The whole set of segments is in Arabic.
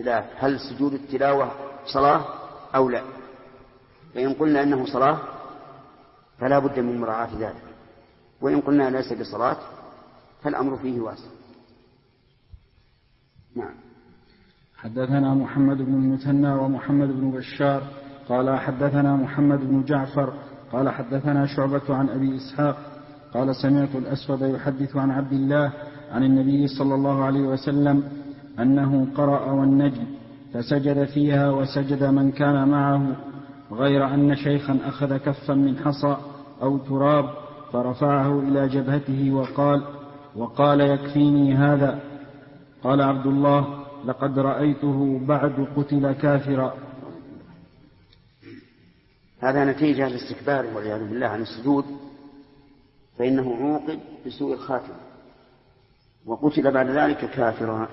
خلاف هل سجود التلاوة صلاة أو لا. فإن قلنا أنه صلاة فلا بد من مراعاة ذلك، وإن قلنا ليس بصلاة فالأمر فيه واسع. نعم. حدثنا محمد بن المثنى ومحمد بن بشار قال حدثنا محمد بن جعفر قال حدثنا شعبة عن أبي إسحاق قال سمعت الأسود يحدث عن عبد الله عن النبي صلى الله عليه وسلم أنه قرأ والنجم فسجد فيها وسجد من كان معه، غير أن شيخا أخذ كفا من حصى أو تراب فرفعه إلى جبهته وقال يكفيني هذا. قال عبد الله لقد رأيته بعد قتل كافرا. هذا نتيجة لاستكبار والعياذ بالله عن السجود، فإنه عوقب بسوء الخاتمة وقتل بعد ذلك كافرا.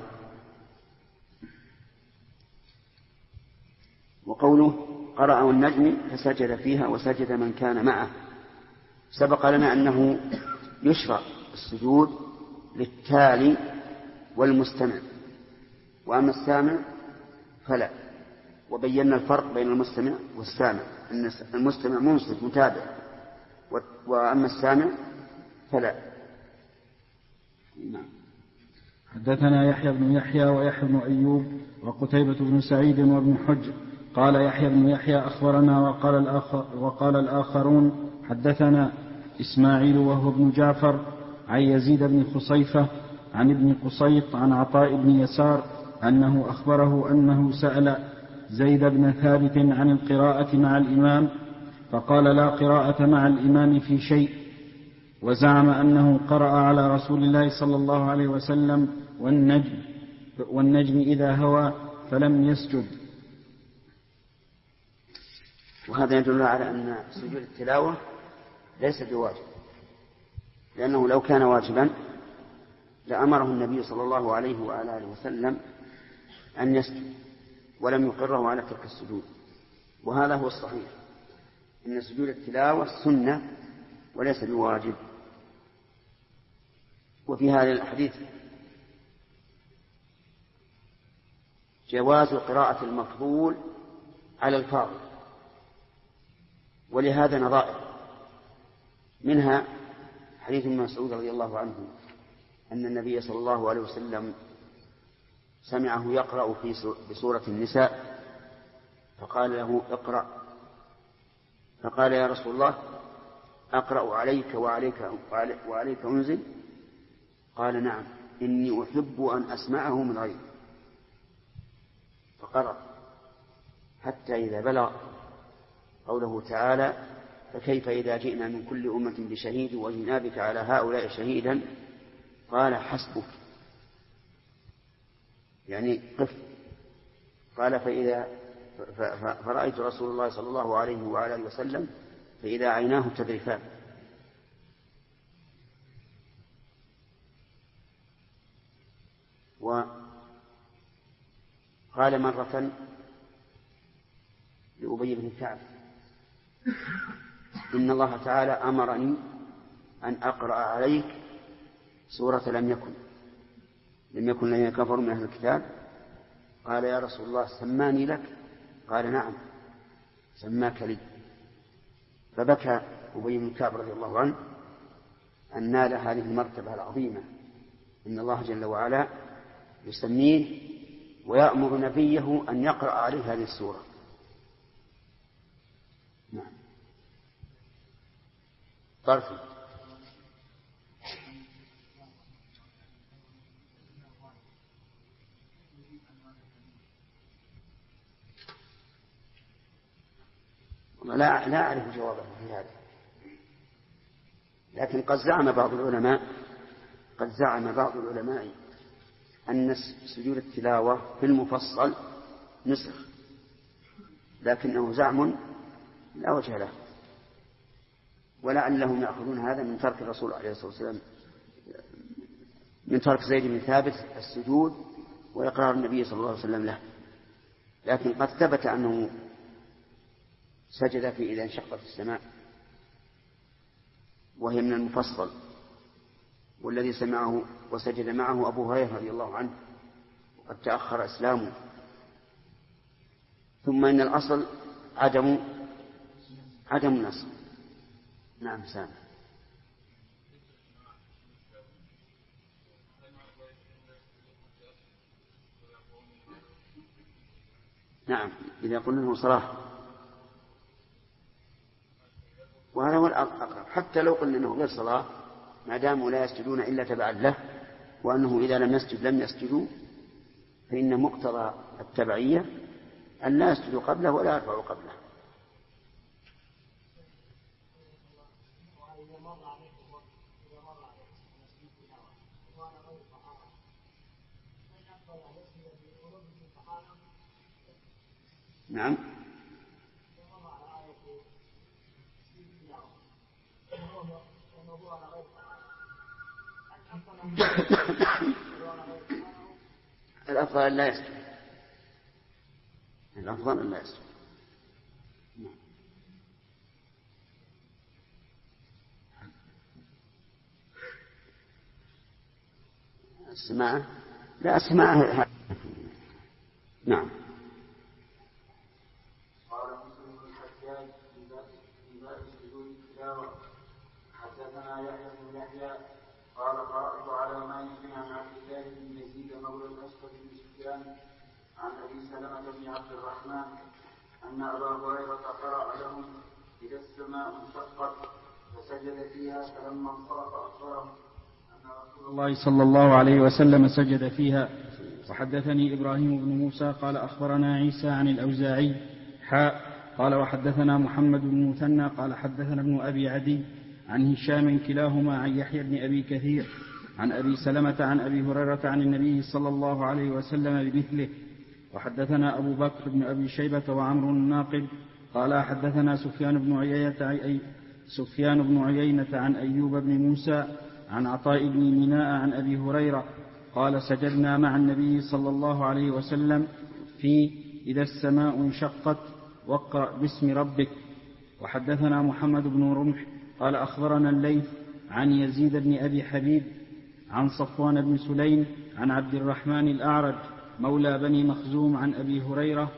وقوله قرأ والنجم فسجد فيها وسجد من كان معه، سبق لنا أنه يشرع السجود للتالي والمستمع، وأما السامع فلا. وبينا الفرق بين المستمع والسامع، أن المستمع منصت متابع، وأما السامع فلا. نعم. حدثنا يحيى بن يحيى ويحيى بن أيوب وقتيبة بن سعيد وابن حجر قال يحيى بن يحيى أخبرنا وقال الآخرون حدثنا إسماعيل وهو ابن جعفر عن يزيد بن خصيفة عن ابن قصيط عن عطاء بن يسار أنه أخبره أنه سأل زيد بن ثابت عن القراءة مع الإمام فقال لا قراءة مع الإمام في شيء، وزعم أنه قرأ على رسول الله صلى الله عليه وسلم والنجم إذا هوى فلم يسجد. وهذا يدل على أن سجود التلاوة ليس بواجب، لأنه لو كان واجبا لأمره النبي صلى الله عليه وآله وسلم أن يسجد ولم يقره على ترك السجود. وهذا هو الصحيح، إن سجود التلاوة سنة وليس بواجب. وفي هذا الحديث جواز قراءة المفضول على الفاضل، ولهذا نظائر، منها حديث ابن مسعود رضي الله عنه أن النبي صلى الله عليه وسلم سمعه يقرأ في سورة النساء فقال له اقرأ، فقال يا رسول الله أقرأ عليك وعليك أنزل؟ قال نعم إني أحب أن أسمعه من غيري، فقرأ حتى إذا بلغ قوله تعالى فكيف إذا جئنا من كل أمة بشهيد وجئنا بك على هؤلاء شهيدا، قال حسبك، يعني قف. قال فرأيت رسول الله صلى الله عليه وعلى آله وسلم فإذا عيناه تذرفان. وقال مرة لأبي بن كعب إن الله تعالى أمرني أن أقرأ عليك سورة لم يكن الذين كفروا من أهل الكتاب. قال يا رسول الله سماني لك؟ قال نعم سماك لي. فبكى أبي بن كعب رضي الله عنه أن نال هذه المرتبة العظيمة، إن الله جل وعلا يسميه ويأمر نبيه أن يقرأ عليه هذه السورة. نعم. طرف لا أعرف جوابه في هذا، لكن قد زعم بعض العلماء أن سجود التلاوة في المفصل نسخ، لكنه زعم لا وجه له، ولعلهم يأخذون هذا من ترك الرسول عليه الصلاة والسلام، من ترك زيد بن ثابت السجود وإقرار النبي صلى الله عليه وسلم له. لكن قد ثبت أنه سجد في إذا انشقت السماء، وهي من المفصل، والذي سمعه وسجد معه أبو هريرة رضي الله عنه، وقد تأخر إسلامه ثم إن الأصل عدم النص. نعم سامع. نعم إذا قلنا أنه صلاة، وهذا هو الأقرب. حتى لو قلنا أنه غير صلاة ما داموا لا يسجدون إلا تبعا له، وأنه إذا لم يسجد لم يسجدوا، فإن مقتضى التبعية أن لا يسجدوا قبله ولا يرفعوا قبله. نعم الأفضل أن لا يسجد، الأفضل أن لا يسجد. السماعة لا السماعة. نعم. قال مسلم بن الحجاج في باب سجود التلاوة حدثنا يحيى بن يحيى قال قرأت على مالك عن عبد الله بن يزيد مولى الأسود بن سفيان عن أبي سلمة بن عبد الرحمن أن أبا هريرة قرأ لهم إذا السماء انشقت فسجد فيها، فلما انصرف أخبرهم أن رسول الله صلى الله عليه وسلم سجد فيها. وحدثني إبراهيم بن موسى قال أخبرنا عيسى عن الأوزاعي قال وحدثنا محمد بن مثنى قال حدثنا ابن أبي عدي عن هشام كلاهما عن يحيى بن أبي كثير عن أبي سلمة عن أبي هريرة عن النبي صلى الله عليه وسلم بمثله. وحدثنا أبو بكر بن أبي شيبة وعمر الناقد قال حدثنا سفيان بن عيينة عن أيوب بن موسى عن عطاء بن ميناء عن أبي هريرة قال سجدنا مع النبي صلى الله عليه وسلم في إذا السماء انشقت واقرأ باسم ربك. وحدثنا محمد بن رمح قال أخبرنا الليث عن يزيد بن أبي حبيب عن صفوان بن سليم عن عبد الرحمن الأعرج مولى بني مخزوم عن أبي هريرة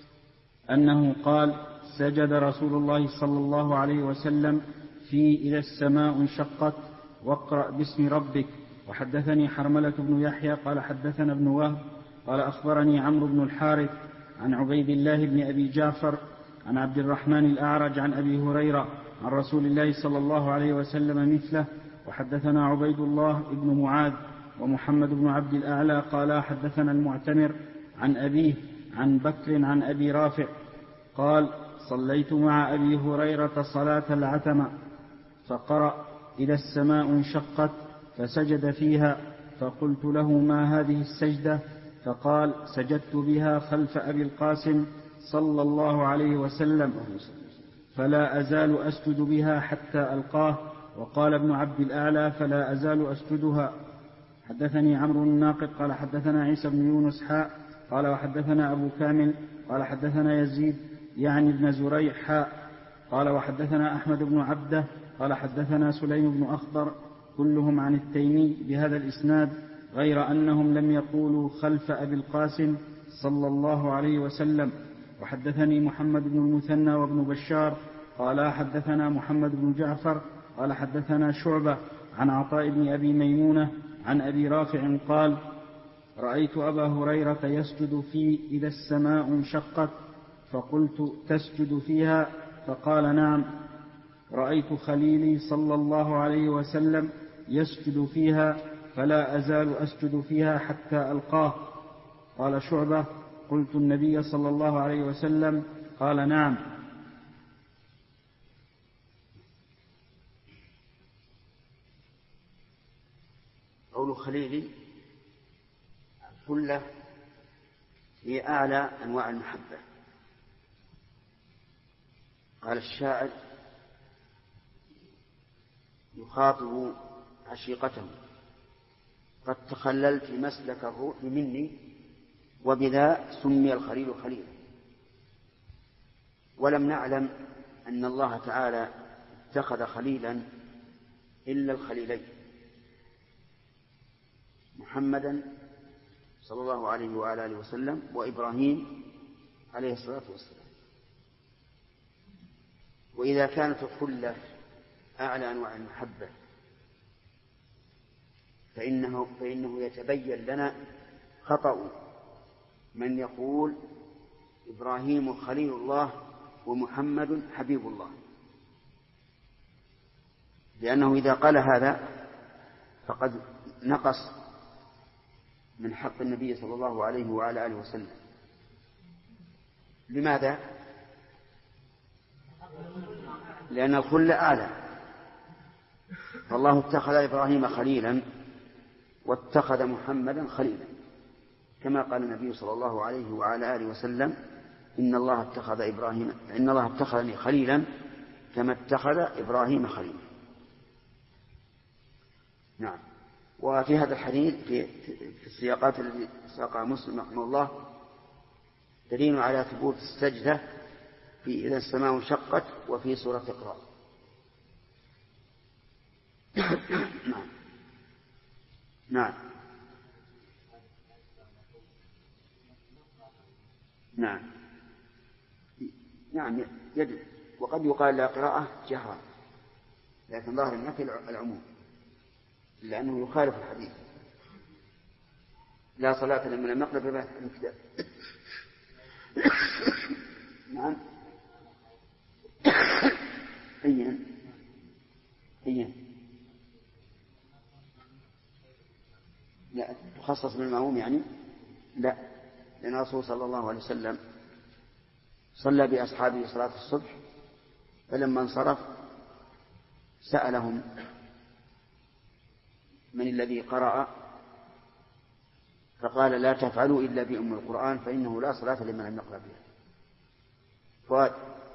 أنه قال سجد رسول الله صلى الله عليه وسلم في إذا السماء انشقت واقرأ باسم ربك. وحدثني حرملة بن يحيى قال حدثنا ابن وهب قال أخبرني عمرو بن الحارث عن عبيد الله بن أبي جعفر عن عبد الرحمن الأعرج عن أبي هريرة عن رسول الله صلى الله عليه وسلم مثله. وحدثنا عبيد الله بن معاذ ومحمد بن عبد الأعلى قال حدثنا المعتمر عن أبيه عن بكر عن أبي رافع قال صليت مع أبي هريرة صلاة العتمة فقرأ إذا السماء انشقت فسجد فيها، فقلت له ما هذه السجدة؟ فقال سجدت بها خلف أبي القاسم صلى الله عليه وسلم فلا أزال أسجد بها حتى ألقاه. وقال ابن عبد الأعلى فلا أزال أسجدها. حدثني عمرو الناقد قال حدثنا عيسى بن يونس قال وحدثنا أبو كامل قال حدثنا يزيد يعني ابن زريع قال وحدثنا أحمد بن عبده قال حدثنا سليم بن أخضر كلهم عن التيمي بهذا الإسناد غير أنهم لم يقولوا خلف أبي القاسم صلى الله عليه وسلم. وحدثني محمد بن المثنى وابن بشار قال حدثنا محمد بن جعفر قال حدثنا شعبة عن عطاء بن أبي ميمونة عن أبي رافع قال رأيت أبا هريرة يسجد في إذا السماء انشقت فقلت تسجد فيها؟ فقال نعم. رأيت خليلي صلى الله عليه وسلم يسجد فيها فلا أزال أسجد فيها حتى ألقاه. قال شعبة قلت النبي صلى الله عليه وسلم؟ قال نعم. قول خليلي كله هي أعلى أنواع المحبة. قال الشاعر يخاطب عشيقته قد تخللت مسلك الروح مني وبذا سمي الخليل خليلا. ولم نعلم أن الله تعالى اتخذ خليلا إلا الخليلين محمدا صلى الله عليه وآله وسلم وإبراهيم عليه الصلاة والسلام. وإذا كانت الخلة أعلى أنواع المحبة فإنه يتبين لنا خطأ من يقول إبراهيم خليل الله ومحمد حبيب الله، لأنه إذا قال هذا فقد نقص من حق النبي صلى الله عليه وعلى آله وسلم. لماذا؟ لأن الخلة أعلى، فالله اتخذ إبراهيم خليلا واتخذ محمدا خليلا، كما قال النبي صلى الله عليه وعلى آله وسلم إن الله اتخذني خليلا كما اتخذ إبراهيم خليلا. نعم. وفي هذا الحديث في السياقات التي ساقها مسلم رحمه الله دليل على ثبوت السجدة في إذا السماء انشقت وفي سورة اقرأ. نعم. نعم. نعم. نعم يجب. وقد يقال لا قراءة جهرا، لكن ظاهر النفي العموم لأنه يخالف الحديث لا صلاة لمن لم يقرأ بفاتحة الكتاب. نعم. أيا لا تخصص بالمعموم يعني لا، لأن الرسول صلى الله عليه وسلم صلى بأصحابه صلاة الصبح، فلما انصرف سألهم من الذي قرأ، فقال لا تفعلوا إلا بأم القرآن فإنه لا صلاة لمن لم يقرأ بها. فؤاد.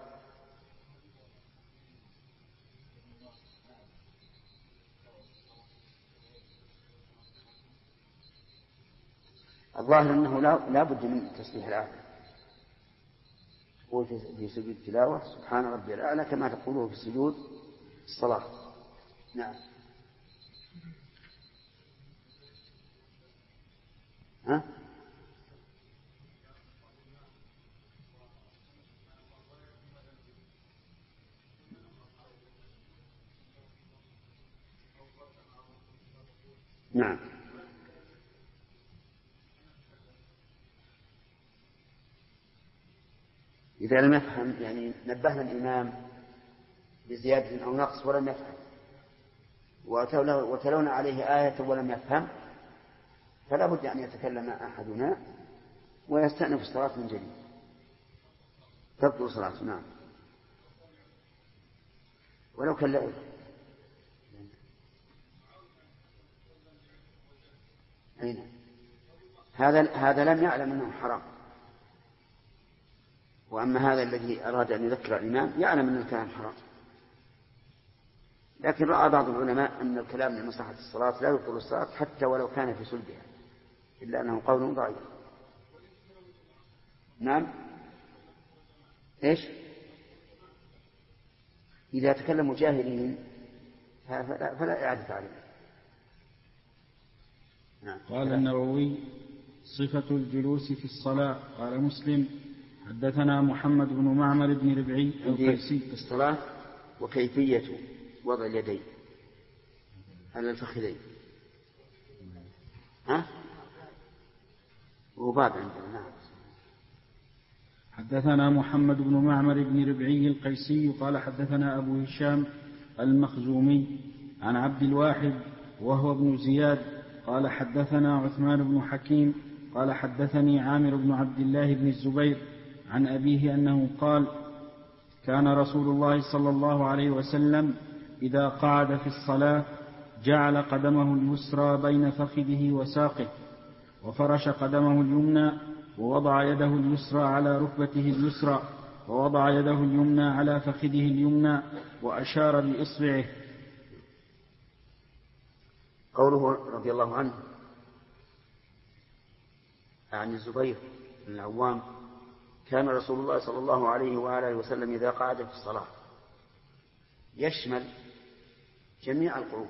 الظاهر أنه لا بد من تسبيح الأعلى، تقول في سجود التلاوة سبحان ربي الأعلى كما تقوله في سجود الصلاة. نعم. ها؟ نعم. إذا لم يفهم يعني نبهنا الإمام بزيادة أو نقص ولم يفهم، وتلونا عليه آية ولم يفهم، فلا بد أن يتكلم أحدنا ويستأنف الصلاة من جديد، تبطل صلاة. نعم. ولو كان لعب. هذا لم يعلم أنه حرام، وأما هذا الذي أراد أن يذكر الإمام يعلم أن الكلام حرام، لكن رأى بعض العلماء أن الكلام لمصلحة الصلاة لا يبطل الصلاة حتى ولو كان في صلبها، إلا أنه قول ضعيف. نعم. إيش؟ إذا تكلموا جاهلين فلا إعادة عليه. نعم. قال النووي صفة الجلوس في الصلاة. قال مسلم حدثنا محمد بن معمر بن ربعي القيسي في الصلاة وكيفية وضع اليدين على الفخذين. ها؟ وباب عندنا. نعم. حدثنا محمد بن معمر بن ربعي القيسي قال حدثنا أبو هشام المخزومي عن عبد الواحد وهو ابن زياد قال حدثنا عثمان بن حكيم قال حدثني عامر بن عبد الله بن الزبير عن أبيه أنه قال كان رسول الله صلى الله عليه وسلم إذا قعد في الصلاة جعل قدمه اليسرى بين فخذه وساقه وفرش قدمه اليمنى ووضع يده اليسرى على ركبته اليسرى ووضع يده اليمنى على فخذه اليمنى وأشار بإصبعه. قوله رضي الله عنه عن الزبير بن العوام كان رسول الله صلى الله عليه وآله وسلم إذا قعد في الصلاة يشمل جميع القعود،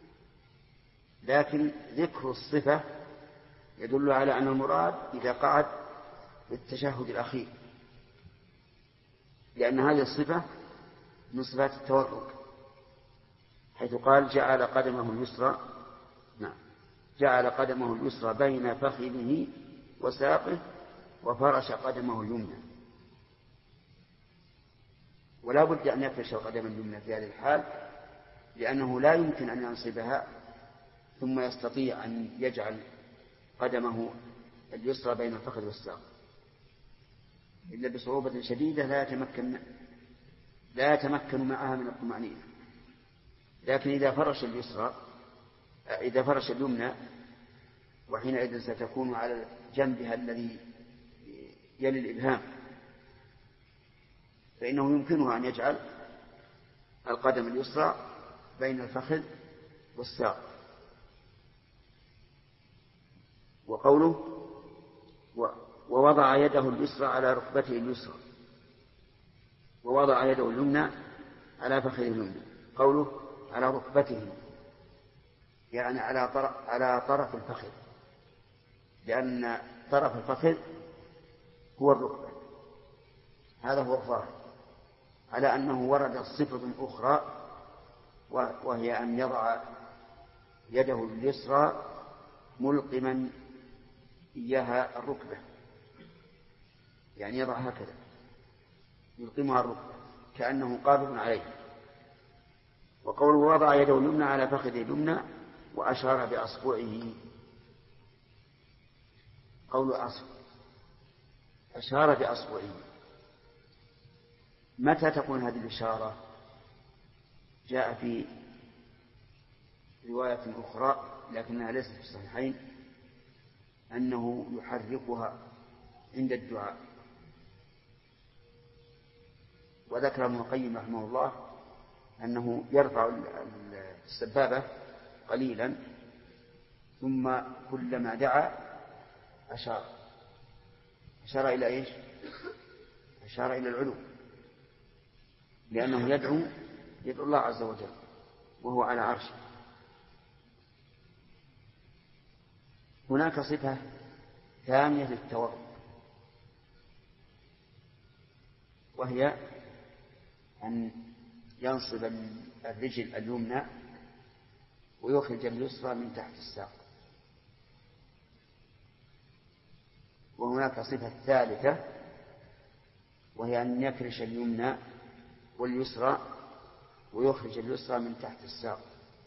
لكن ذكر الصفة يدل على أن المراد إذا قعد بالتشهد الأخير لأن هذه الصفة من صفات التورك، حيث قال جعل قدمه اليسرى، نعم، جعل قدمه اليسرى بين فخذه وساقه وفرش قدمه اليمنى. ولا بد أن يفرش القدم اليمنى في هذه الحال، لأنه لا يمكن أن ينصبها ثم يستطيع أن يجعل قدمه اليسرى بين الفخذ والساق إلا بصعوبة شديدة لا يتمكن معها من الطمأنينة. لكن إذا فرش اليمنى، وحينئذ ستكون على جنبها الذي يلي الإبهام، فإنه يمكنه أن يجعل القدم اليسرى بين الفخذ والساق. وقوله ووضع يده اليسرى على ركبته اليسرى، ووضع يده اليمنى على فخذه اليمنى. قوله على ركبته يعني على طرف الفخذ، لأن طرف الفخذ هو الركبة، هذا هو الظاهر، على أنه ورد صفة أخرى وهي أن يضع يده اليسرى ملقما إياها الركبة، يعني يضع هكذا يلقمها الركبة كأنه قابض عليه. وقوله وضع يده اليمنى على فخذه اليمنى وأشار بأصبعه، قول أشار بأصبعه، متى تكون هذه الإشارة؟ جاء في رواية أخرى لكنها ليست في الصحيحين أنه يحركها عند الدعاء. وذكر ابن القيم رحمه الله أنه يرفع السبابة قليلا ثم كلما دعا أشار إلى إيش؟ أشار إلى العلو، لأنه يدعو الله عز وجل وهو على عرشه. هناك صفة ثانية للتورك، وهي أن ينصب الرجل اليمنى ويخرج اليسرى من تحت الساق. وهناك صفة ثالثة وهي أن يفرش اليمنى واليسرى ويخرج اليسرى من تحت الساق.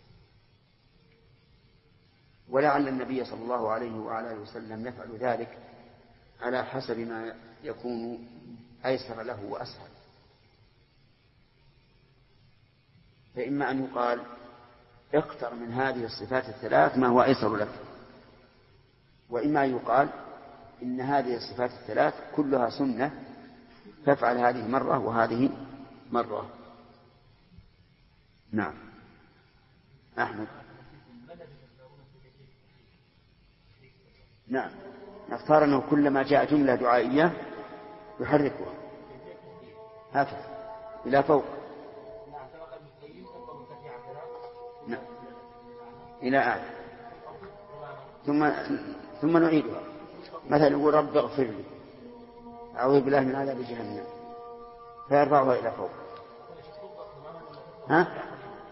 ولعل النبي صلى الله عليه وعلى آله وسلم يفعل ذلك على حسب ما يكون أيسر له وأسهل. فإما أن يقال اختر من هذه الصفات الثلاث ما هو أيسر لك، وإما أن يقال إن هذه الصفات الثلاث كلها سنة فافعل هذه مرة وهذه مرة. نعم. أحمد. نعم، نختار أنه كلما جاء جملة دعائية يحركها هكذا إلى فوق، نعم، إلى أعلى، ثم نعيدها. مثلا يقول رب اغفر لي، أعوذ بالله من عذاب جهنم، فيرفعها إلى فوق. ها؟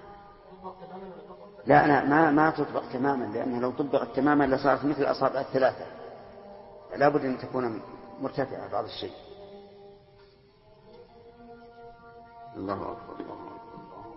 لا ما تطبق تماما، لأنه لو طبقت تماما لصارت مثل الأصابع الثلاثة، لا بد أن تكون مرتفعة بعض الشيء. الله أكبر الله أكبر.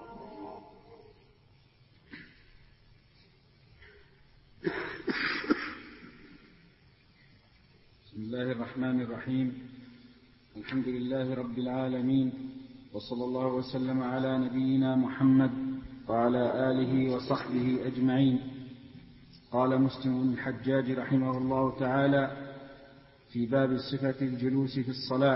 بسم الله الرحمن الرحيم. الحمد لله رب العالمين، وصلى الله وسلم على نبينا محمد وعلى آله وصحبه أجمعين. قال مسلم بن الحجاج رحمه الله تعالى في باب صفة الجلوس في الصلاة: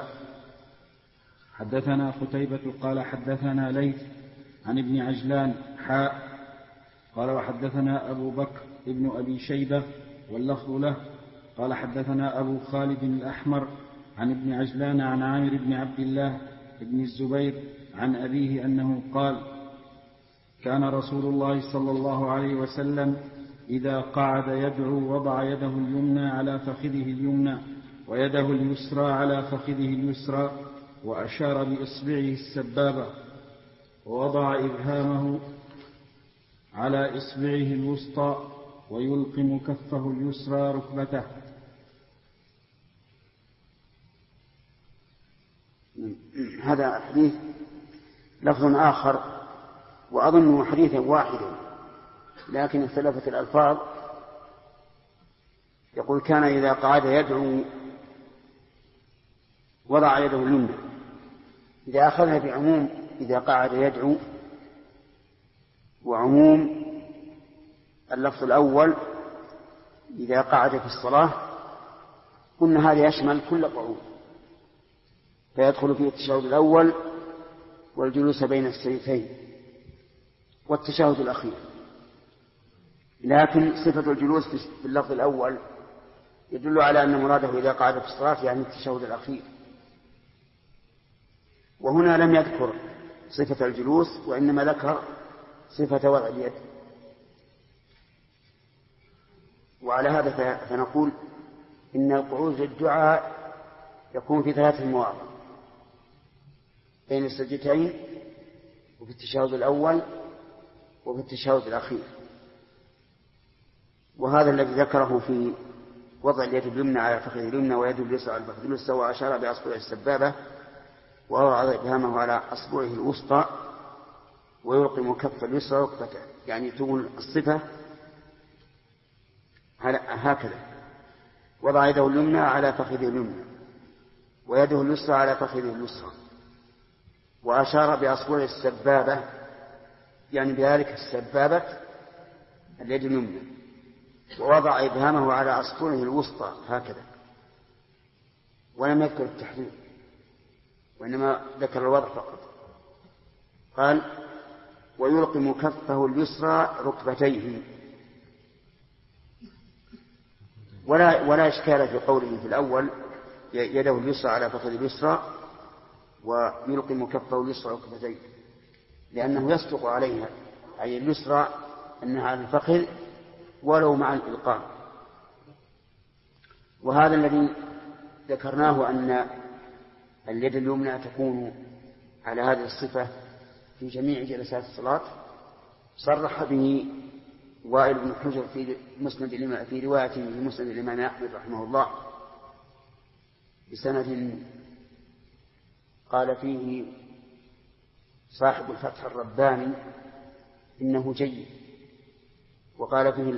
حدثنا قتيبة قال حدثنا ليث عن ابن عجلان قال وحدثنا أبو بكر ابن أبي شيبة واللفظ له قال حدثنا أبو خالد الأحمر عن ابن عجلان عن عامر بن عبد الله بن الزبير عن أبيه أنه قال: كان رسول الله صلى الله عليه وسلم إذا قعد يدعو وضع يده اليمنى على فخذه اليمنى ويده اليسرى على فخذه اليسرى وأشار بإصبعه السبابة ووضع إبهامه على إصبعه الوسطى ويلقم كفه اليسرى ركبته. هذا حديث لفظ آخر وأظنه حديثا واحدا لكن اختلفت الألفاظ. يقول كان إذا قعد يدعو وضع يده اليمنى. إذا أخذها بعموم إذا قعد يدعو وعموم اللفظ الأول إذا قعد في الصلاة قلنا هذا يشمل كل قعود فيدخل فيه التشهد الأول والجلوس بين السجدتين والتشهد الأخير. لكن صفة الجلوس في اللفظ الأول يدل على أن مراده إذا قعد في الصلاة يعني التشهد الأخير. وهنا لم يذكر صفة الجلوس وإنما ذكر صفة وضع اليد. وعلى هذا فنقول إن القعود للدعاء يكون في 3 مواضع بين السجدتين وفي التشهد الأول وفي التشهد الأخير. وهذا الذي ذكره في وضع اليد اليمنى على فخذ اليمنى ويد اليسرى على فخذ اليسرى وأشار بأصبعه السبابة ووضع إبهامه على أصبعه الوسطى ويلقم كف اليسرى ركبته. يعني تكون الصفة هكذا: وضع يده اليمنى على فخذه اليمنى ويده اليسرى على فخذه اليسرى وأشار بأصبعه السبابة يعني بذلك السبابة اليد اليمنى ووضع إبهامه على أصبعه الوسطى هكذا. ولم يذكر التحريك وإنما ذكر الوضع فقط. قال ويلقم كفه اليسرى ركبتيه. ولا إشكال في قوله في الأول يده اليسرى على فخذ اليسرى ويلقم كفه اليسرى ركبتيه لأنه يصدق عليها أي اليسرى أنها على الفخذ ولو مع الإلقام. وهذا الذي ذكرناه أن اليد اليمنى تكون على هذه الصفة في جميع جلسات الصلاة صرح به وائل بن حجر في روايته في مسند الإمام أحمد رحمه الله بسند قال فيه صاحب الفتح الرباني إنه جيد، وقال فيه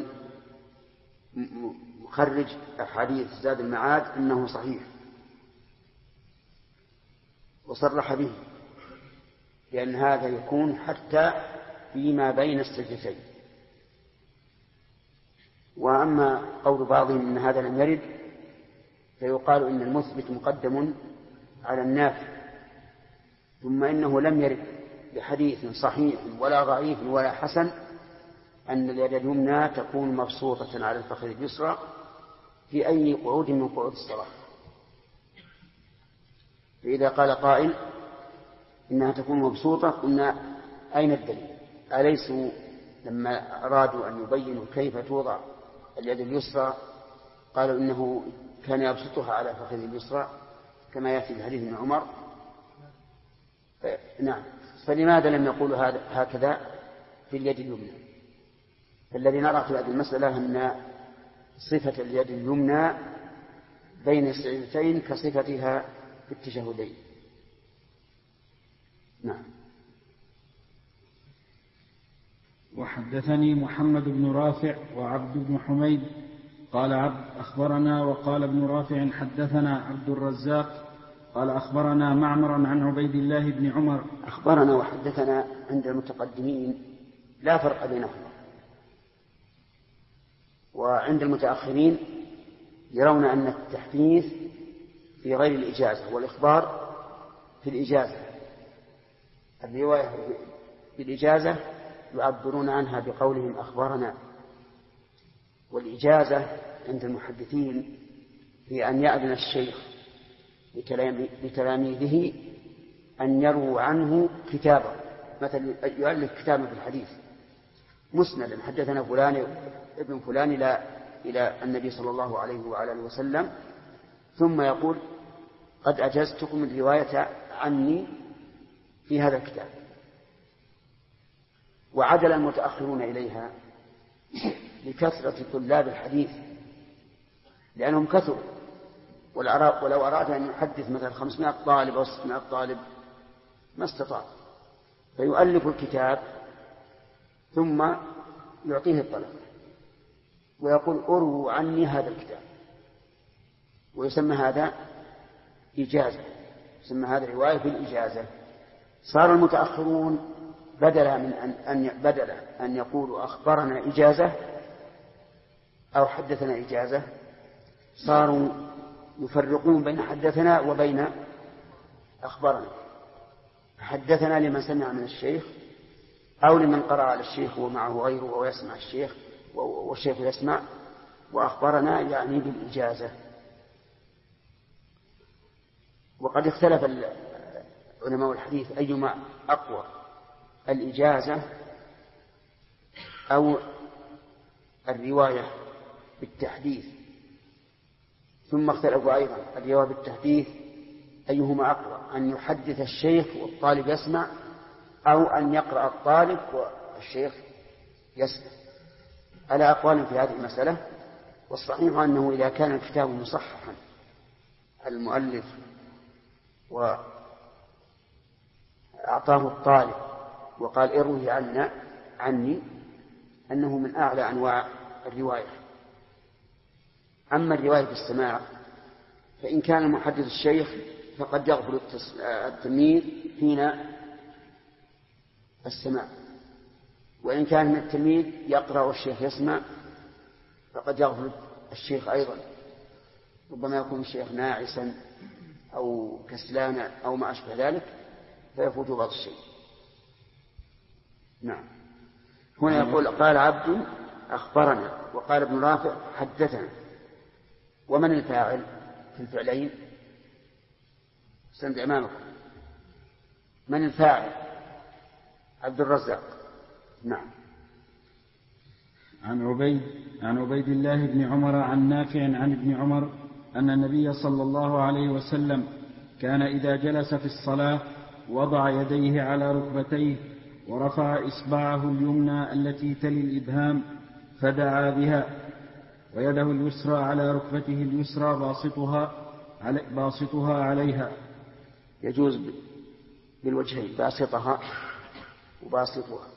مخرج أحاديث زاد المعاد إنه صحيح، وصرح به لأن هذا يكون حتى فيما بين السجدتين. وأما قول بعضهم إن هذا لم يرد فيقال إن المثبت مقدم على النافي، ثم إنه لم يرد بحديث صحيح ولا ضعيف ولا حسن أن اليد اليمنى تكون مبسوطة على الفخذ اليسرى في أي قعود من قعود الصلاة. فإذا قال قائل إنها تكون مبسوطة قلنا أين الدليل؟ أليسوا لما أرادوا أن يبينوا كيف توضع اليد اليسرى قالوا إنه كان يبسطها على فخذ اليسرى كما يأتي في حديث ابن عمر؟ نعم، فلماذا لم يقولوا هكذا في اليد اليمنى؟ فالذي نرى في هذه المسألة أن صفة اليد اليمنى بين السجدتين كصفتها في التشهدين. نعم. وحدثني محمد بن رافع وعبد بن حميد قال عبد أخبرنا وقال ابن رافع حدثنا عبد الرزاق قال أخبرنا معمر عن عبيد الله بن عمر. أخبرنا وحدثنا عند المتقدمين لا فرق بينهما، وعند المتأخرين يرون أن التحديث في غير الإجازة والإخبار في الإجازة. الرواية بالإجازة يعبرون عنها بقولهم أخبرنا، والإجازة عند المحدثين هي أن يأذن الشيخ لتلاميذه أن يروا عنه كتابا، مثلا يؤلف كتابا في الحديث مسندا حدثنا فلان ابن فلان إلى النبي صلى الله عليه وعلى آله وسلم، ثم يقول قد أجزتكم الرواية عني في هذا الكتاب. وعدل المتأخرون إليها لكثرة طلاب الحديث، لأنهم كثروا، ولو أراد أن يحدث مثلا 500 طالب أو 600 طالب ما استطاع، فيؤلف الكتاب ثم يعطيه الطلب ويقول أروا عني هذا الكتاب، ويسمى هذا إجازة، يسمى هذا رواية بالإجازة. صار المتأخرون بدل أن يقولوا أخبرنا إجازة أو حدثنا إجازة، صاروا يفرقون بين حدثنا وبين أخبرنا. حدثنا لمن سمع من الشيخ أو لمن قرأ على الشيخ ومعه غيره وهو يسمع الشيخ والشيخ يسمع، وأخبرنا يعني بالإجازة. وقد اختلف علماء الحديث أيما أقوى، الإجازة أو الرواية بالتحديث، ثم اختلفوا أيضا الرواية بالتحديث أيهما أقوى، أن يحدث الشيخ والطالب يسمع أو أن يقرأ الطالب والشيخ يسمع، على أقوال في هذه المسألة. والصحيح أنه إذا كان الكتاب مصححا المؤلف وأعطاه الطالب وقال اروه عني أنه من أعلى أنواع الرواية. أما الرواية بالسماع فإن كان المحدث الشيخ فقد يغفل التلميذ حين السماع، وإن كان من التلميذ يقرأ والشيخ يسمع فقد يغفل الشيخ أيضا، ربما يكون الشيخ ناعسا أو كسلانا أو ما أشبه ذلك فيفوت بعض الشيء. نعم. هنا يقول قال عبد أخبرنا، وقال ابن رافع حدثنا. ومن الفاعل في الفعلين؟ استند أمامكم. من الفاعل؟ عبد الرزاق. نعم. عن عبيد الله بن عمر عن نافع عن ابن عمر أن النبي صلى الله عليه وسلم كان إذا جلس في الصلاة وضع يديه على ركبتيه ورفع إصبعه اليمنى التي تلي الإبهام فدعا بها، ويده اليسرى على ركبته اليسرى باسطها عليها. يجوز بالوجهين، باسطها وباسطها.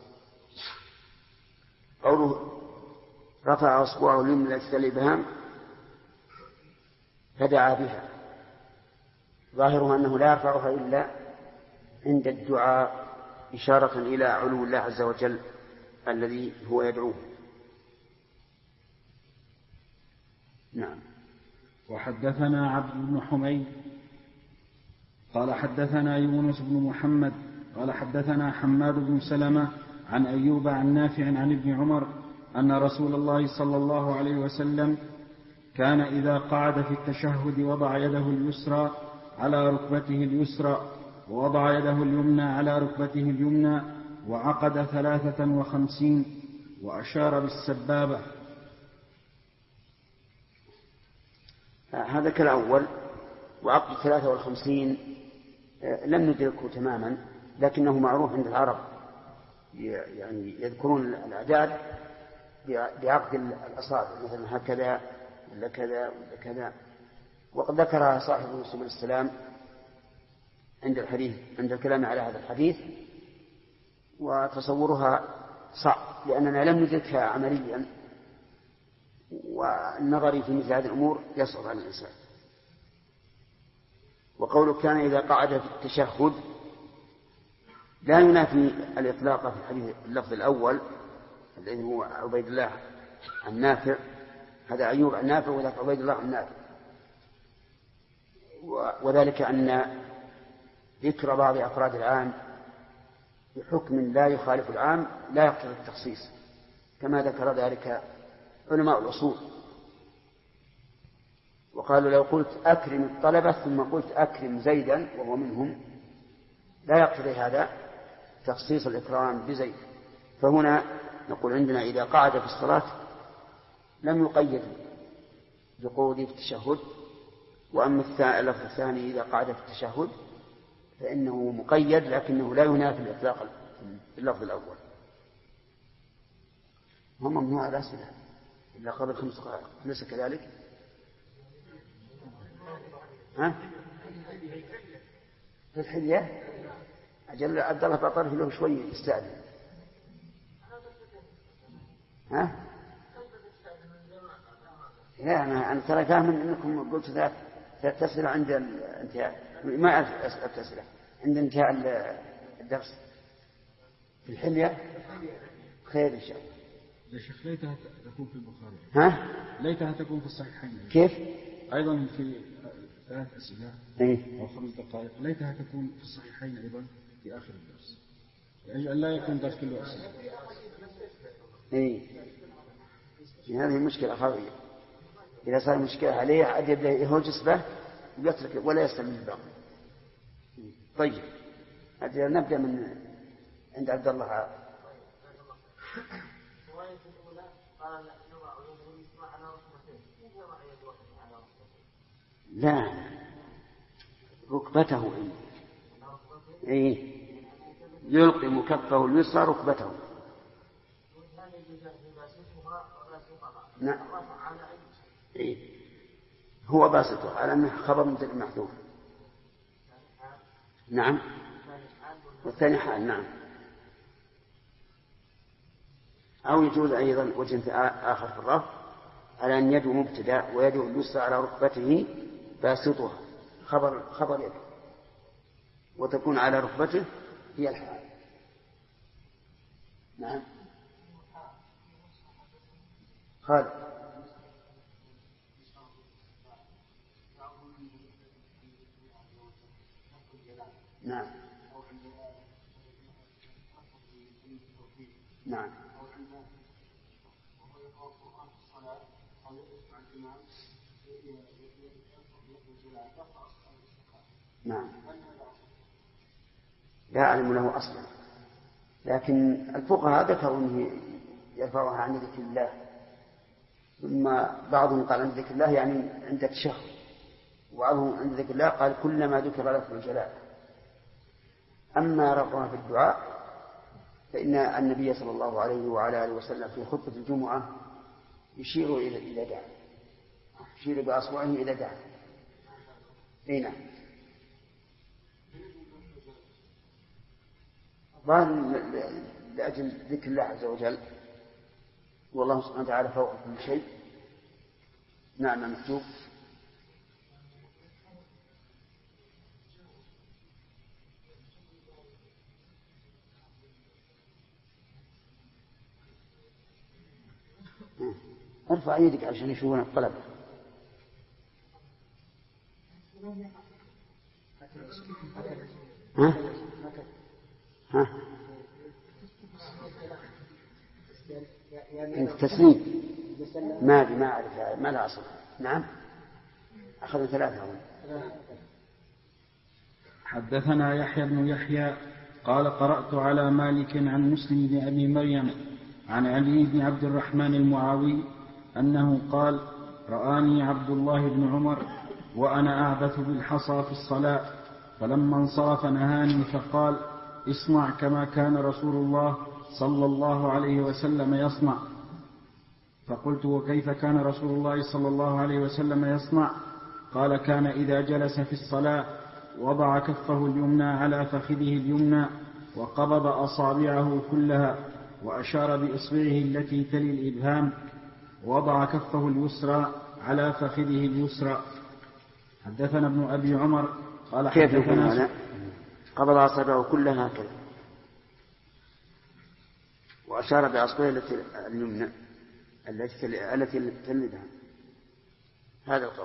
قوله رفع أصبعه اليمنى التي تلي الإبهام فدعا بها، ظاهرها أنه لا يرفعها إلا عند الدعاء إشارة إلى علو الله عز وجل الذي هو يدعوه. نعم. وحدثنا عبد بن حميد قال حدثنا يونس بن محمد قال حدثنا حماد بن سلمة عن أيوب عن نافع عن ابن عمر أن رسول الله صلى الله عليه وسلم كان إذا قعد في التشهد وضع يده اليسرى على ركبته اليسرى ووضع يده اليمنى على ركبته اليمنى وعقد 53 وأشار بالسبابة. هذا كالأول. وعقد 53 لم ندركه تماما، لكنه معروف عند العرب، يعني يذكرون الأعداد بعقد الأصابع، مثلا هكذا ولا كذا ولا كذا. وقد ذكرها صاحب سبل السلام عند الكلام على هذا الحديث، وتصورها صعب لأننا لم ندركها عمليا، والنظر في مثل هذه الأمور يصعب على الإنسان. وقوله كان إذا قعد في التشهد لا ينافي الإطلاق في الحديث اللفظ الأول الذي هو عبيد الله عن نافع، هذا أيوب عن نافع وذاك عبيد الله عن نافع، وذلك أن ذكر بعض أفراد العام بحكم لا يخالف العام لا يقتضي التخصيص، كما ذكر ذلك علماء الأصول، وقالوا لو قلت أكرم الطلبة ثم قلت أكرم زيدا وهو منهم لا يقتضي هذا تخصيص الإكرام بزيد. فهنا نقول عندنا إذا قعد في الصلاة لم يقيد بقعوده في التشهد. وأما اللفظ الثاني إذا قعد في التشهد فإنه مقيد لكنه لا ينافي الإطلاق في اللفظ الأول. هم ممنوع الأسئلة إلا قبل 5 دقائق، أليس كذلك؟ ها؟ في الحلية أجل عبد الله بطرف له شوي يستأذن. ها؟ لا أنا ترى فاهم أنكم قلت 3 أسئلة عند الانتهاء، ما أعرف 3 أسئلة عند انتهاء الدرس. في الحلية خير إن شاء الله. يا شيخ ليتها تكون في البخاري. ها؟ ليتها تكون في الصحيحين. كيف؟ أيضا في 3 أسئلة إيه؟ أو 5 دقائق، ليتها تكون في الصحيحين أيضا في آخر الدرس، لأجل لا يكون درس كله أسئلة. إيه؟ هذه مشكلة خطيرة. إذا صار مشكلة عليه عاد يبدأ يهوجس به ويترك ولا يستمر الباقي. طيب نبدأ من عند عبد الله. لا ركبته إيه؟ يلقم كفه اليسرى ركبته. نعم إيه؟ هو باسطه على أنه خبر مبتدأ محذوف. نعم والثاني حال. نعم. أو يجوز أيضا وجه آخر في الرفع على أن يده مبتدأ ويده اليسرى على ركبته باسطها خبر يده، وتكون على ركبته هي الحال. نعم خالد. نعم نعم نعم لا أعلم له أصلا، لكن الفقهاء ذكروا أنه يرفعها عن ذكر الله، ثم بعضهم قال عند ذكر الله يعني عند التشهد، وبعضهم عند ذكر الله قال كلما ذكر لفظ الجلال. أما رفعها في الدعاء فإن النبي صلى الله عليه وعلى آله وسلم في خطبة الجمعة يشير إلى دعاء، يشير بأصبعه إلى دعاء. نعم لأجل ذكر الله عز وجل، والله سبحانه وتعالى فوق كل شيء. نعم مكتوب. ارفع يدك عشان يشوفون الطلبة. ها؟ ها؟ انت تسليم ما أعرف ما لا أصل. نعم أخذ 3 هون. حدثنا يحيى بن يحيى قال قرأت على مالك عن مسلم بن أبي مريم عن علي بن عبد الرحمن المعاوي أنه قال رآني عبد الله بن عمر وأنا أعبث بالحصى في الصلاة، فلما انصرف نهاني فقال اصنع كما كان رسول الله صلى الله عليه وسلم يصنع. فقلت وكيف كان رسول الله صلى الله عليه وسلم يصنع؟ قال كان إذا جلس في الصلاة وضع كفه اليمنى على فخذه اليمنى وقبض أصابعه كلها وأشار بإصبعه التي تلي الإبهام، وضع كفه اليسرى على فخذه اليسرى. حدثنا ابن أبي عمر قال كيف يكون هذا؟ قبض أصابعه كلها هكذا وأشار بأصبعه اليمنى التي تلدها، هذا القول.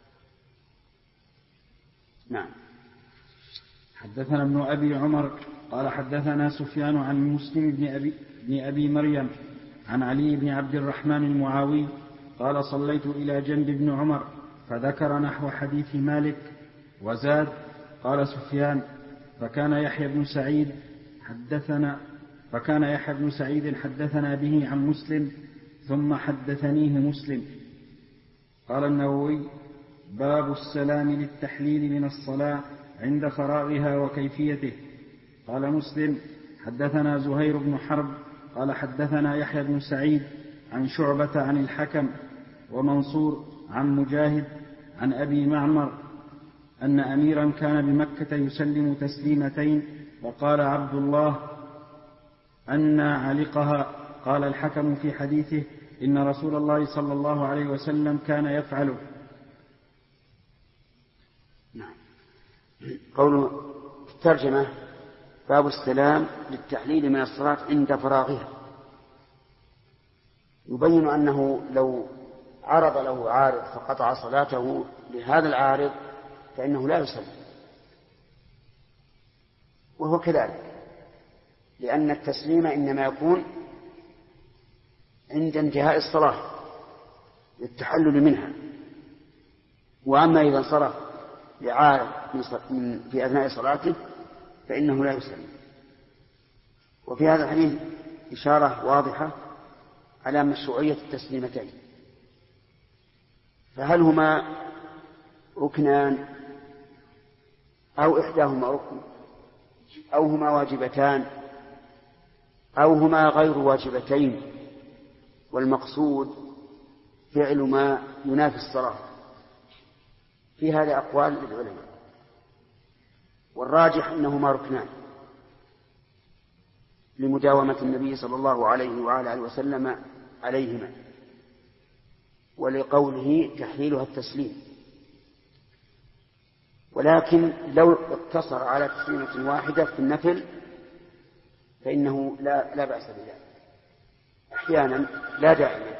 نعم. حدثنا ابن أبي عمر قال حدثنا سفيان عن مسلم بن أبي مريم عن علي بن عبد الرحمن المعاوي قال صليت إلى جنب ابن عمر فذكر نحو حديث مالك وزاد. قال سفيان فكان يحيى بن سعيد حدثنا به عن مسلم ثم حدثنيه مسلم. قال النووي باب السلام للتحليل من الصلاة عند فراغها وكيفيته. قال مسلم: حدثنا زهير بن حرب قال حدثنا يحيى بن سعيد عن شعبة عن الحكم ومنصور عن مجاهد عن أبي معمر أن أميرا كان بمكة يسلم تسليمتين، وقال عبد الله: أن علقها. قال الحكم في حديثه: إن رسول الله صلى الله عليه وسلم كان يفعله. نعم. قوله الترجمة: باب السلام للتحليل من الصلاة عند فراغها. يبين أنه لو عرض له عارض فقطع صلاته لهذا العارض فإنه لا يسلم، وهو كذلك، لأن التسليم إنما يكون عند انتهاء الصلاة للتحلل منها. وأما إذا انصرف لعارض في أثناء صلاته فإنه لا يسلم. وفي هذا الحديث إشارة واضحة على مشروعية التسليمتين، فهل هما ركنان أو إحداهما ركن أو هما واجبتان أو هما غير واجبتين، والمقصود فعل ما ينافي الصلاة؟ في هذا أقوال للعلماء، والراجح أنهما ركنان لمداومة النبي صلى الله عليه وعلى آله وسلم عليهما، ولقوله تحليلها التسليم. ولكن لو اقتصر على تسليمة واحدة في النفل فإنه لا بأس بذلك أحيانا، لا دائما.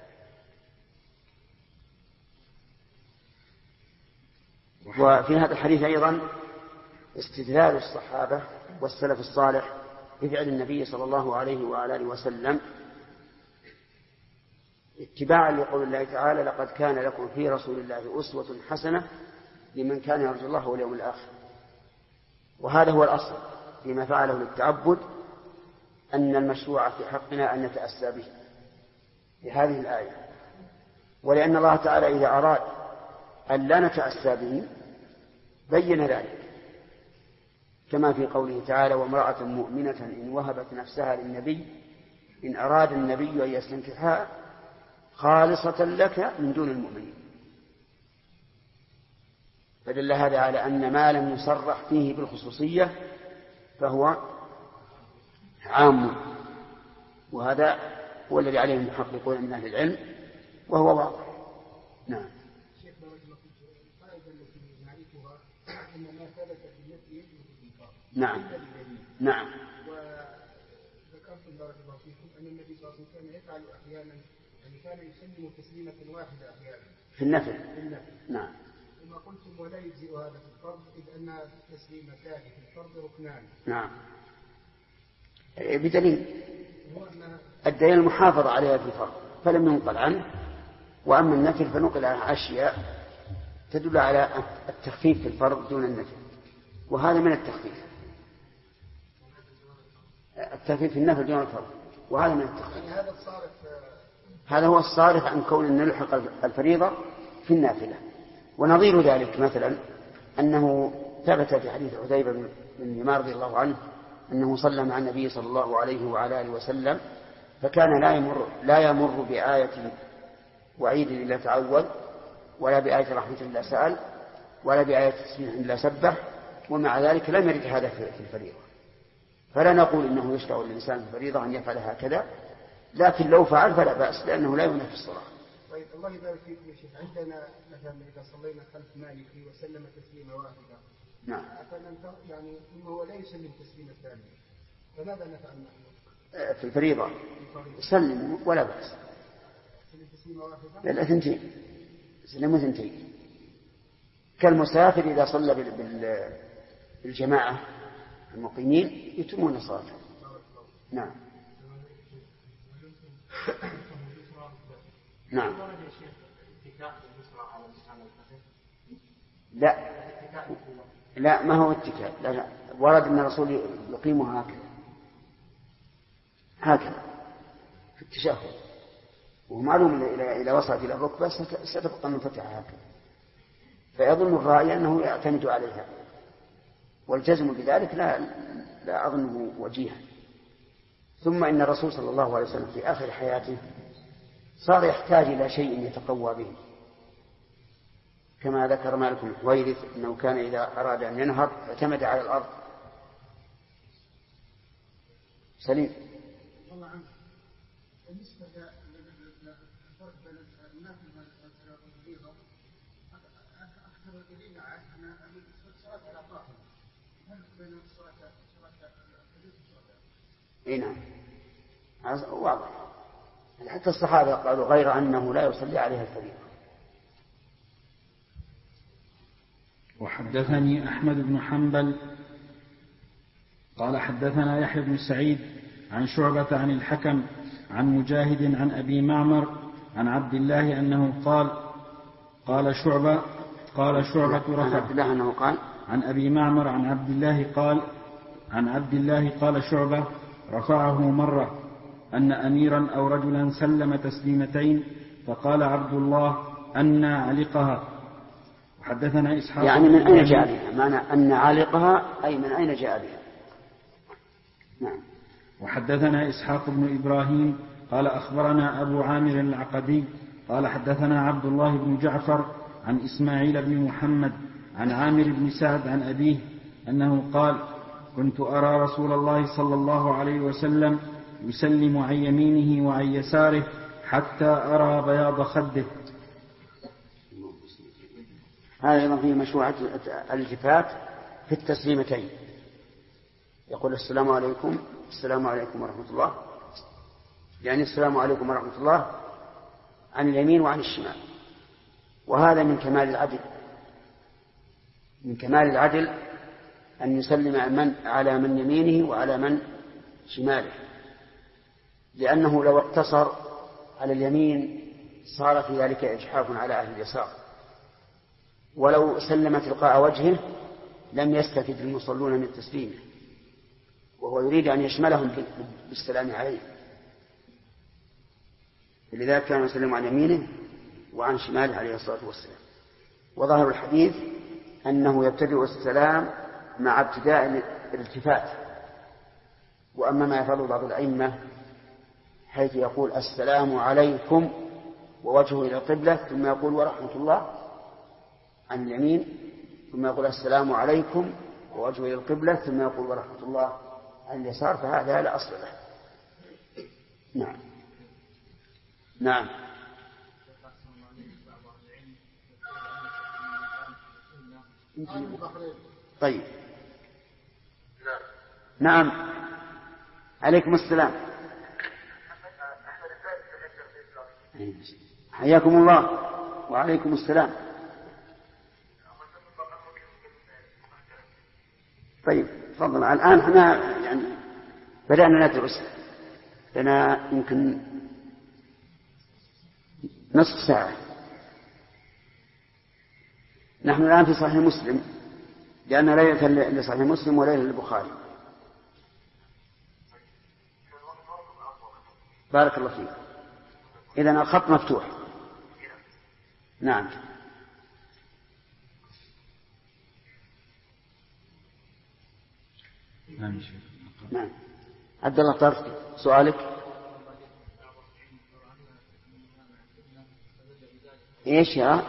وفي هذا الحديث أيضا استدلال الصحابة والسلف الصالح بفعل النبي صلى الله عليه وعلى آله وسلم اتباعا لقول الله تعالى: لقد كان لكم في رسول الله أسوة حسنة لمن كان يرجو الله واليوم الآخر. وهذا هو الأصل فيما فعله للتعبد، أن المشروع في حقنا أن نتأسى به بهذه الآية. ولأن الله تعالى إذا أراد أن لا نتأسى به بين ذلك، كما في قوله تعالى: وامرأة مؤمنة إن وهبت نفسها للنبي إن أراد النبي أن يستنكحها خالصة لك من دون المؤمنين. فدل هذا على أن ما لم يصرح فيه بالخصوصية فهو عام، وهذا هو الذي عليه المحققون من أهل العلم، وهو واضح. نعم. نعم. نعم. وذكرتم بارك الله فيكم أن النبي صلى الله عليه وسلم كان يفعل أحيانا، يعني كان يسلم تسليمة واحدة أحيانا في النفل. نعم. ثم قلتم ولا يجزئ هذا في الفرض إذ أن التسليمتان في الفرض ركنان. نعم. بدليل الدليل المحافظة عليها في الفرض فلم ينقل عنه، وأما النفل فنقل عنه أشياء تدل على التخفيف في الفرض دون النفل، وهذا من التخفيف. التخفيف في النفل دون الفرض، وهذا من التخفيف. هذا هو الصارف عن كون أن نلحق الفريضة في النافلة. ونظير ذلك مثلا أنه ثبت في حديث عتيبة بن يمان رضي الله عنه أنه صلى مع النبي صلى الله عليه وعلى آله وسلم، فكان لا يمر بآية وعيد إلا تعوذ، ولا بآية رحمة إلا سأل، ولا بآية تسبيح إلا سبح، ومع ذلك لم يرد هذا في الفريضة. فلا نقول إنه يشرع للإنسان في الفريضة أن يفعل هكذا، لكن لو فعل فلا بأس، لأنه لا ينافي الصلاة. طيب الله يبارك فيكم يا شيخ، عندنا مثلا إذا صلينا خلف مالكي وسلم تسليمة واحدة، نعم، يعني إنه هو لا يسلم تسليمة ثانية، فماذا نفعل نحن؟ في الفريضة سلم ولا بأس. تسليمة واحدة؟ لا، ثنتين، سلموا ثنتين، كالمسافر إذا صلى بالجماعة المقيمين يتمون صلاته. نعم. نعم. لا ما هو اتكاء، لا ورد أن الرسول يقيمها هكذا في التشهد، ومعلوم إذا وصلت إلى الركبة ستبقى منفتحة هكذا، فيظن الرأي أنه يعتمد عليها والجزم بذلك لا أظنه وجيها. ثم إن الرسول صلى الله عليه وسلم في آخر حياته صار يحتاج إلى شيء يتقوى به، كما ذكر مالك بن حويرث أنه كان إذا أراد أن ينهض اعتمد على الأرض. سليم. والله عنك بالنسبة للفرق بين النافلة والفريضة، أكثر الدليل على أن الصلاة على طاهر، هل بين الصلاة الفريضة والصلاة؟ نعم واضح، حتى الصحابة قالوا غير أنه لا يصلي عليها الفريضة. وحدثني أحمد بن حنبل قال حدثنا يحيى بن سعيد عن شعبة عن الحكم عن مجاهد عن أبي معمر عن عبد الله أنه قال شعبة رفع عبد الله أنه قال عن أبي معمر عن عبد الله قال شعبة رفعه مرة أن أميرا أو رجلا سلم تسليمتين فقال عبد الله أن علقها. وحدثنا إسحاق يعني من أين جاء بها؟ معنى أن علقها أي من أين جاء بها. نعم. وحدثنا إسحاق بن إبراهيم قال أخبرنا أبو عامر العقدي قال حدثنا عبد الله بن جعفر عن إسماعيل بن محمد عن عامر بن سعد عن أبيه أنه قال كنت أرى رسول الله صلى الله عليه وسلم يسلم عن يمينه وعن يساره حتى أرى بياض خده. هذا أيضا فيه مشروعة الالتفات في التسليمتين، يقول السلام عليكم ورحمة الله، يعني السلام عليكم ورحمة الله عن اليمين وعن الشمال. وهذا من كمال العدل أن يسلم على من يمينه وعلى من شماله، لأنه لو اقتصر على اليمين صار في ذلك إجحاف على أهل اليسار، ولو سلم تلقاء وجهه لم يستفد المصلون من تسليمه، وهو يريد أن يشملهم بالسلام عليه، لذلك كان يسلم عن يمينه وعن شماله عليه الصلاة والسلام. وظاهر الحديث أنه يبتدئ السلام مع ابتداء الالتفات. وأما ما يفعله بعض الأئمة حيث يقول السلام عليكم ووجهه إلى القبلة ثم يقول ورحمة الله عن اليمين، ثم يقول السلام عليكم ووجهه إلى القبلة ثم يقول ورحمة الله عن اليسار، فهذا لا أصل له. نعم. نعم. طيب. نعم. عليكم السلام. حياكم الله. وعليكم السلام. طيب تفضل. الآن احنا يعني بدأنا ندرس لنا يمكن نصف ساعة. نحن الآن في صحيح مسلم، لأن ليلة لصحيح مسلم وليلة للبخاري. بارك الله فيك. إذن الخط مفتوح. نعم. نعم. عبد الله طرف سؤالك. ايش يا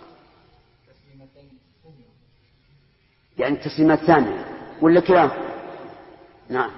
يعني التسليمات الثانية ولا كلام؟ نعم.